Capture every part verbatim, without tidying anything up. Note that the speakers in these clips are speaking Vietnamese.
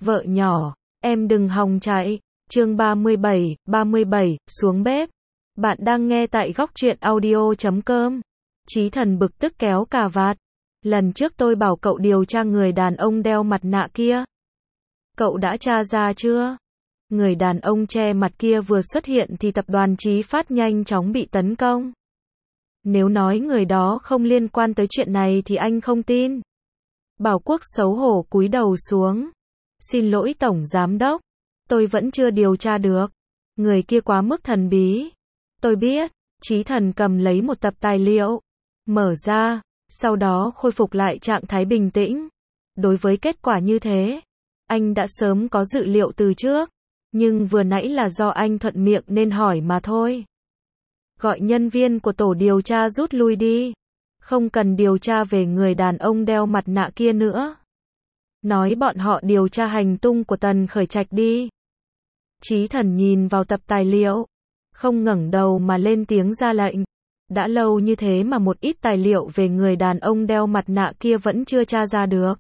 Vợ nhỏ, em đừng hòng chạy. Chương ba mươi bảy, ba mươi bảy, xuống bếp. Bạn đang nghe tại góc truyện audio chấm com. Chí Thần bực tức kéo cà vạt. Lần trước tôi bảo cậu điều tra người đàn ông đeo mặt nạ kia. Cậu đã tra ra chưa? Người đàn ông che mặt kia vừa xuất hiện thì tập đoàn Chí Phát nhanh chóng bị tấn công. Nếu nói người đó không liên quan tới chuyện này thì anh không tin. Bảo Quốc xấu hổ cúi đầu xuống. Xin lỗi Tổng Giám Đốc. Tôi vẫn chưa điều tra được. Người kia quá mức thần bí. Tôi biết. Chí Thần cầm lấy một tập tài liệu. Mở ra. Sau đó khôi phục lại trạng thái bình tĩnh. Đối với kết quả như thế, anh đã sớm có dự liệu từ trước. Nhưng vừa nãy là do anh thuận miệng nên hỏi mà thôi. Gọi nhân viên của tổ điều tra rút lui đi. Không cần điều tra về người đàn ông đeo mặt nạ kia nữa. Nói bọn họ điều tra hành tung của Tần Khởi Trạch đi. Chí Thần nhìn vào tập tài liệu. Không ngẩng đầu mà lên tiếng ra lệnh. Đã lâu như thế mà một ít tài liệu về người đàn ông đeo mặt nạ kia vẫn chưa tra ra được.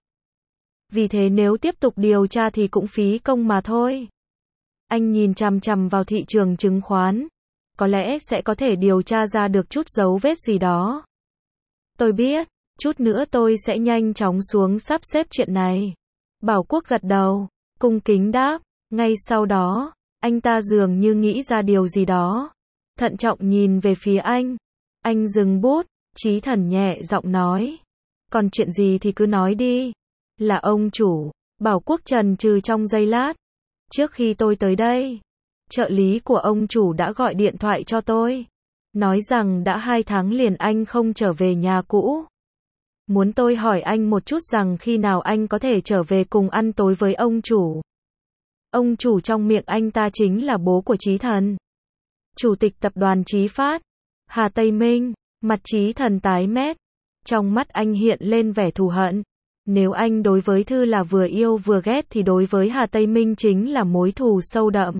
Vì thế nếu tiếp tục điều tra thì cũng phí công mà thôi. Anh nhìn chằm chằm vào thị trường chứng khoán. Có lẽ sẽ có thể điều tra ra được chút dấu vết gì đó. Tôi biết, chút nữa tôi sẽ nhanh chóng xuống sắp xếp chuyện này. Bảo Quốc gật đầu, cung kính đáp. Ngay sau đó, anh ta dường như nghĩ ra điều gì đó. Thận trọng nhìn về phía anh. Anh dừng bút, Chí Thần nhẹ giọng nói. Còn chuyện gì thì cứ nói đi. Là ông chủ. Bảo Quốc chần chừ trong giây lát. Trước khi tôi tới đây, trợ lý của ông chủ đã gọi điện thoại cho tôi. Nói rằng đã hai tháng liền anh không trở về nhà cũ. Muốn tôi hỏi anh một chút rằng khi nào anh có thể trở về cùng ăn tối với ông chủ. Ông chủ trong miệng anh ta chính là bố của Chí Thần. Chủ tịch tập đoàn Chí Phát. Hà Tây Minh. Mặt Chí Thần tái mét. Trong mắt anh hiện lên vẻ thù hận. Nếu anh đối với Thư là vừa yêu vừa ghét thì đối với Hà Tây Minh chính là mối thù sâu đậm.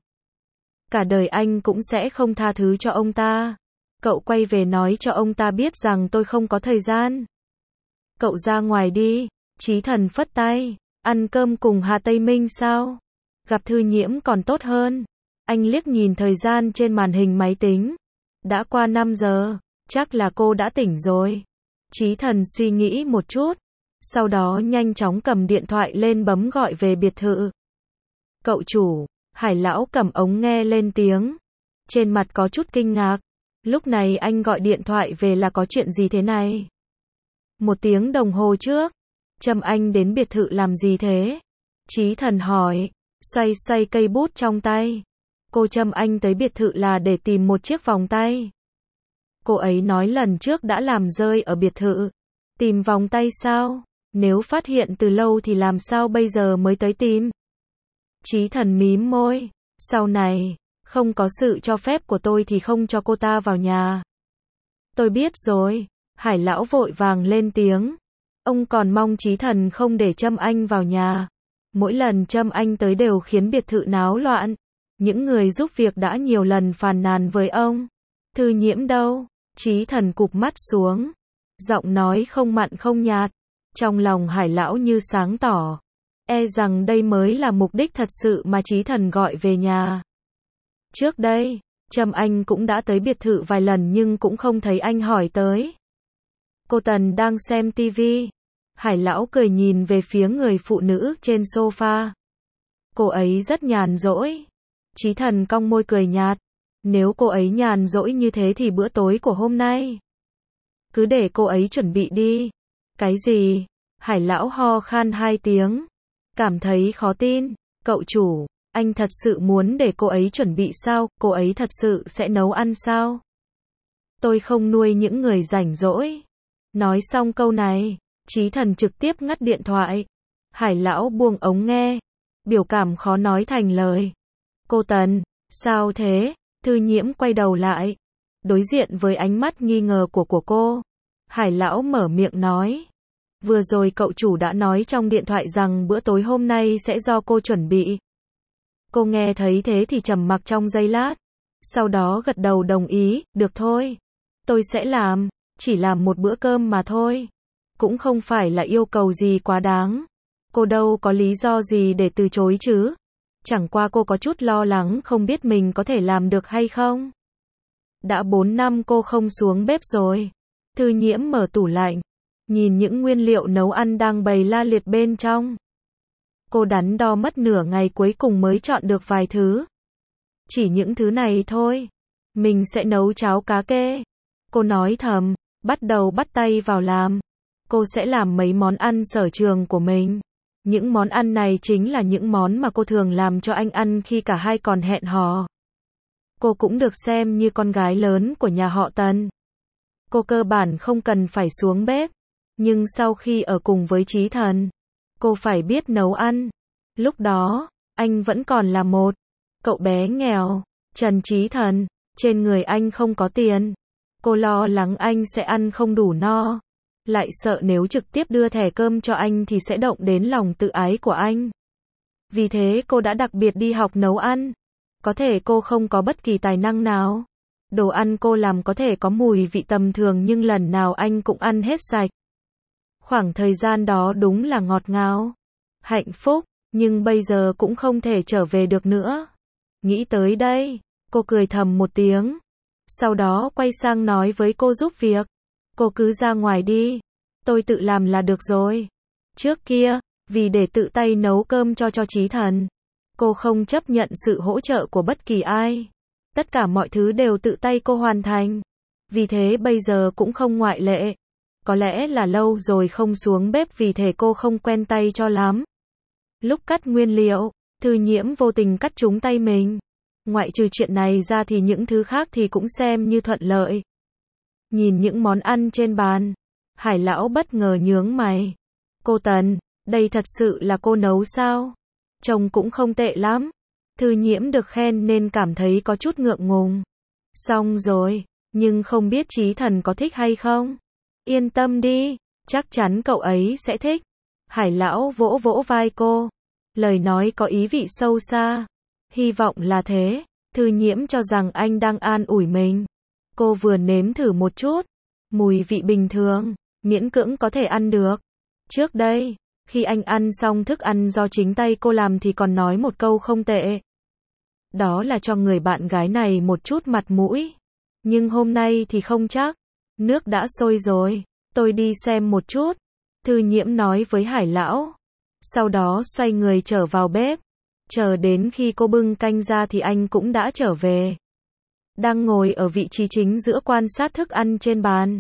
Cả đời anh cũng sẽ không tha thứ cho ông ta. Cậu quay về nói cho ông ta biết rằng tôi không có thời gian. Cậu ra ngoài đi. Chí Thần phất tay. Ăn cơm cùng Hà Tây Minh sao? Gặp Thư Nhiễm còn tốt hơn. Anh liếc nhìn thời gian trên màn hình máy tính. Đã qua năm giờ. Chắc là cô đã tỉnh rồi. Chí Thần suy nghĩ một chút. Sau đó nhanh chóng cầm điện thoại lên bấm gọi về biệt thự. Cậu chủ. Hải lão cầm ống nghe lên tiếng. Trên mặt có chút kinh ngạc. Lúc này anh gọi điện thoại về là có chuyện gì thế này? Một tiếng đồng hồ trước. Trâm Anh đến biệt thự làm gì thế? Chí Thần hỏi. Xoay xoay cây bút trong tay. Cô Trâm Anh tới biệt thự là để tìm một chiếc vòng tay. Cô ấy nói lần trước đã làm rơi ở biệt thự. Tìm vòng tay sao? Nếu phát hiện từ lâu thì làm sao bây giờ mới tới tìm? Chí Thần mím môi. Sau này, không có sự cho phép của tôi thì không cho cô ta vào nhà. Tôi biết rồi. Hải lão vội vàng lên tiếng. Ông còn mong Chí Thần không để Trâm Anh vào nhà. Mỗi lần Trâm Anh tới đều khiến biệt thự náo loạn. Những người giúp việc đã nhiều lần phàn nàn với ông. Thư Nhiễm đâu? Chí Thần cụp mắt xuống. Giọng nói không mặn không nhạt. Trong lòng Hải lão như sáng tỏ. E rằng đây mới là mục đích thật sự mà Chí Thần gọi về nhà. Trước đây, Trâm Anh cũng đã tới biệt thự vài lần nhưng cũng không thấy anh hỏi tới. Cô Tần đang xem tivi. Hải lão cười nhìn về phía người phụ nữ trên sofa. Cô ấy rất nhàn rỗi. Chí Thần cong môi cười nhạt. Nếu cô ấy nhàn rỗi như thế thì bữa tối của hôm nay cứ để cô ấy chuẩn bị đi. Cái gì? Hải lão ho khan hai tiếng. Cảm thấy khó tin. Cậu chủ, anh thật sự muốn để cô ấy chuẩn bị sao? Cô ấy thật sự sẽ nấu ăn sao? Tôi không nuôi những người rảnh rỗi. Nói xong câu này, Chí Thần trực tiếp ngắt điện thoại. Hải lão buông ống nghe. Biểu cảm khó nói thành lời. Cô Tần, sao thế? Thư Nhiễm quay đầu lại. Đối diện với ánh mắt nghi ngờ của của cô. Hải lão mở miệng nói. Vừa rồi cậu chủ đã nói trong điện thoại rằng bữa tối hôm nay sẽ do cô chuẩn bị. Cô nghe thấy thế thì trầm mặc trong giây lát. Sau đó gật đầu đồng ý, được thôi. Tôi sẽ làm, chỉ làm một bữa cơm mà thôi. Cũng không phải là yêu cầu gì quá đáng. Cô đâu có lý do gì để từ chối chứ. Chẳng qua cô có chút lo lắng không biết mình có thể làm được hay không. Đã bốn năm cô không xuống bếp rồi. Thư Nhiễm mở tủ lạnh, nhìn những nguyên liệu nấu ăn đang bày la liệt bên trong. Cô đắn đo mất nửa ngày cuối cùng mới chọn được vài thứ. Chỉ những thứ này thôi. Mình sẽ nấu cháo cá kê. Cô nói thầm, bắt đầu bắt tay vào làm. Cô sẽ làm mấy món ăn sở trường của mình. Những món ăn này chính là những món mà cô thường làm cho anh ăn khi cả hai còn hẹn hò. Cô cũng được xem như con gái lớn của nhà họ Tần. Cô cơ bản không cần phải xuống bếp. Nhưng sau khi ở cùng với Chí Thần, cô phải biết nấu ăn. Lúc đó, anh vẫn còn là một cậu bé nghèo. Trần Chí Thần, trên người anh không có tiền. Cô lo lắng anh sẽ ăn không đủ no. Lại sợ nếu trực tiếp đưa thẻ cơm cho anh thì sẽ động đến lòng tự ái của anh. Vì thế cô đã đặc biệt đi học nấu ăn. Có thể cô không có bất kỳ tài năng nào. Đồ ăn cô làm có thể có mùi vị tầm thường nhưng lần nào anh cũng ăn hết sạch. Khoảng thời gian đó đúng là ngọt ngào, hạnh phúc, nhưng bây giờ cũng không thể trở về được nữa. Nghĩ tới đây, cô cười thầm một tiếng. Sau đó quay sang nói với cô giúp việc. Cô cứ ra ngoài đi, tôi tự làm là được rồi. Trước kia, vì để tự tay nấu cơm cho cho Chí Thần, cô không chấp nhận sự hỗ trợ của bất kỳ ai. Tất cả mọi thứ đều tự tay cô hoàn thành. Vì thế bây giờ cũng không ngoại lệ. Có lẽ là lâu rồi không xuống bếp vì thế cô không quen tay cho lắm. Lúc cắt nguyên liệu, Thư Nhiễm vô tình cắt trúng tay mình. Ngoại trừ chuyện này ra thì những thứ khác thì cũng xem như thuận lợi. Nhìn những món ăn trên bàn, Hải Lão bất ngờ nhướng mày. Cô Tần, đây thật sự là cô nấu sao? Trông cũng không tệ lắm. Thư Nhiễm được khen nên cảm thấy có chút ngượng ngùng. Xong rồi, nhưng không biết Chí Thần có thích hay không? Yên tâm đi, chắc chắn cậu ấy sẽ thích. Hải Lão vỗ vỗ vai cô. Lời nói có ý vị sâu xa. Hy vọng là thế. Thư Nhiễm cho rằng anh đang an ủi mình. Cô vừa nếm thử một chút. Mùi vị bình thường, miễn cưỡng có thể ăn được. Trước đây, khi anh ăn xong thức ăn do chính tay cô làm thì còn nói một câu không tệ. Đó là cho người bạn gái này một chút mặt mũi. Nhưng hôm nay thì không chắc. Nước đã sôi rồi, tôi đi xem một chút. Thư Nhiễm nói với Hải Lão. Sau đó xoay người trở vào bếp. Chờ đến khi cô bưng canh ra thì anh cũng đã trở về. Đang ngồi ở vị trí chính giữa quan sát thức ăn trên bàn.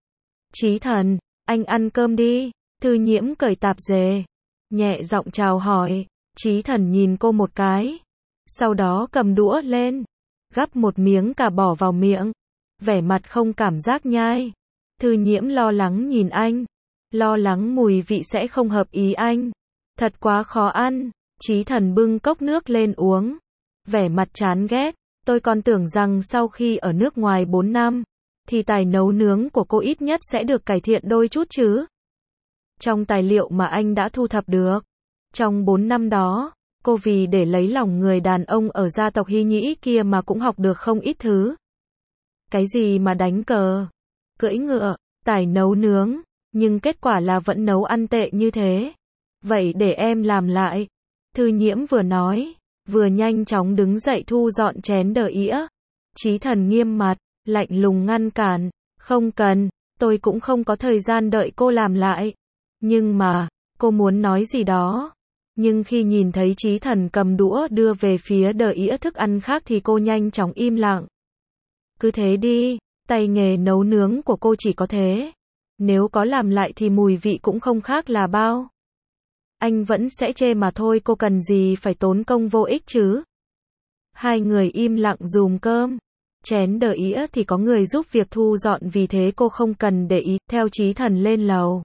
Chí Thần, anh ăn cơm đi. Thư Nhiễm cởi tạp dề, nhẹ giọng chào hỏi. Chí Thần nhìn cô một cái. Sau đó cầm đũa lên, gắp một miếng cà bỏ vào miệng. Vẻ mặt không cảm giác nhai. Thư Nhiễm lo lắng nhìn anh. Lo lắng mùi vị sẽ không hợp ý anh. Thật quá khó ăn. Chí Thần bưng cốc nước lên uống. Vẻ mặt chán ghét. Tôi còn tưởng rằng sau khi ở nước ngoài bốn năm, thì tài nấu nướng của cô ít nhất sẽ được cải thiện đôi chút chứ. Trong tài liệu mà anh đã thu thập được, trong bốn năm đó, cô vì để lấy lòng người đàn ông ở gia tộc Hy Nhĩ kia mà cũng học được không ít thứ. Cái gì mà đánh cờ, cưỡi ngựa, tài nấu nướng, nhưng kết quả là vẫn nấu ăn tệ như thế. Vậy để em làm lại. Thư Nhiễm vừa nói, vừa nhanh chóng đứng dậy thu dọn chén đờ ĩa. Chí Thần nghiêm mặt, lạnh lùng ngăn cản. Không cần, tôi cũng không có thời gian đợi cô làm lại. Nhưng mà, cô muốn nói gì đó. Nhưng khi nhìn thấy Chí Thần cầm đũa đưa về phía đờ ĩa thức ăn khác thì cô nhanh chóng im lặng. Cứ thế đi, tay nghề nấu nướng của cô chỉ có thế. Nếu có làm lại thì mùi vị cũng không khác là bao. Anh vẫn sẽ chê mà thôi, cô cần gì phải tốn công vô ích chứ. Hai người im lặng dùm cơm. Chén đờ ĩa thì có người giúp việc thu dọn vì thế cô không cần để ý. Theo Chí Thần lên lầu.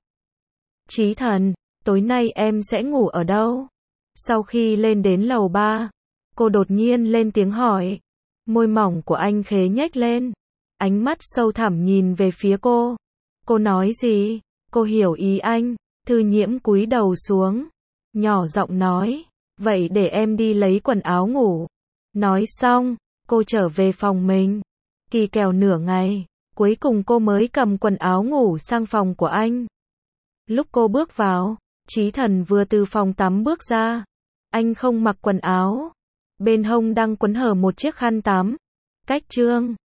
Chí Thần, tối nay em sẽ ngủ ở đâu? Sau khi lên đến lầu ba, cô đột nhiên lên tiếng hỏi. Môi mỏng của anh khế nhếch lên. Ánh mắt sâu thẳm nhìn về phía cô. Cô nói gì? Cô hiểu ý anh. Thư Nhiễm cúi đầu xuống. Nhỏ giọng nói. Vậy để em đi lấy quần áo ngủ. Nói xong, cô trở về phòng mình. Kỳ kèo nửa ngày, cuối cùng cô mới cầm quần áo ngủ sang phòng của anh. Lúc cô bước vào, Chí Thần vừa từ phòng tắm bước ra. Anh không mặc quần áo. Bên hông đang quấn hở một chiếc khăn tắm. Cách Trương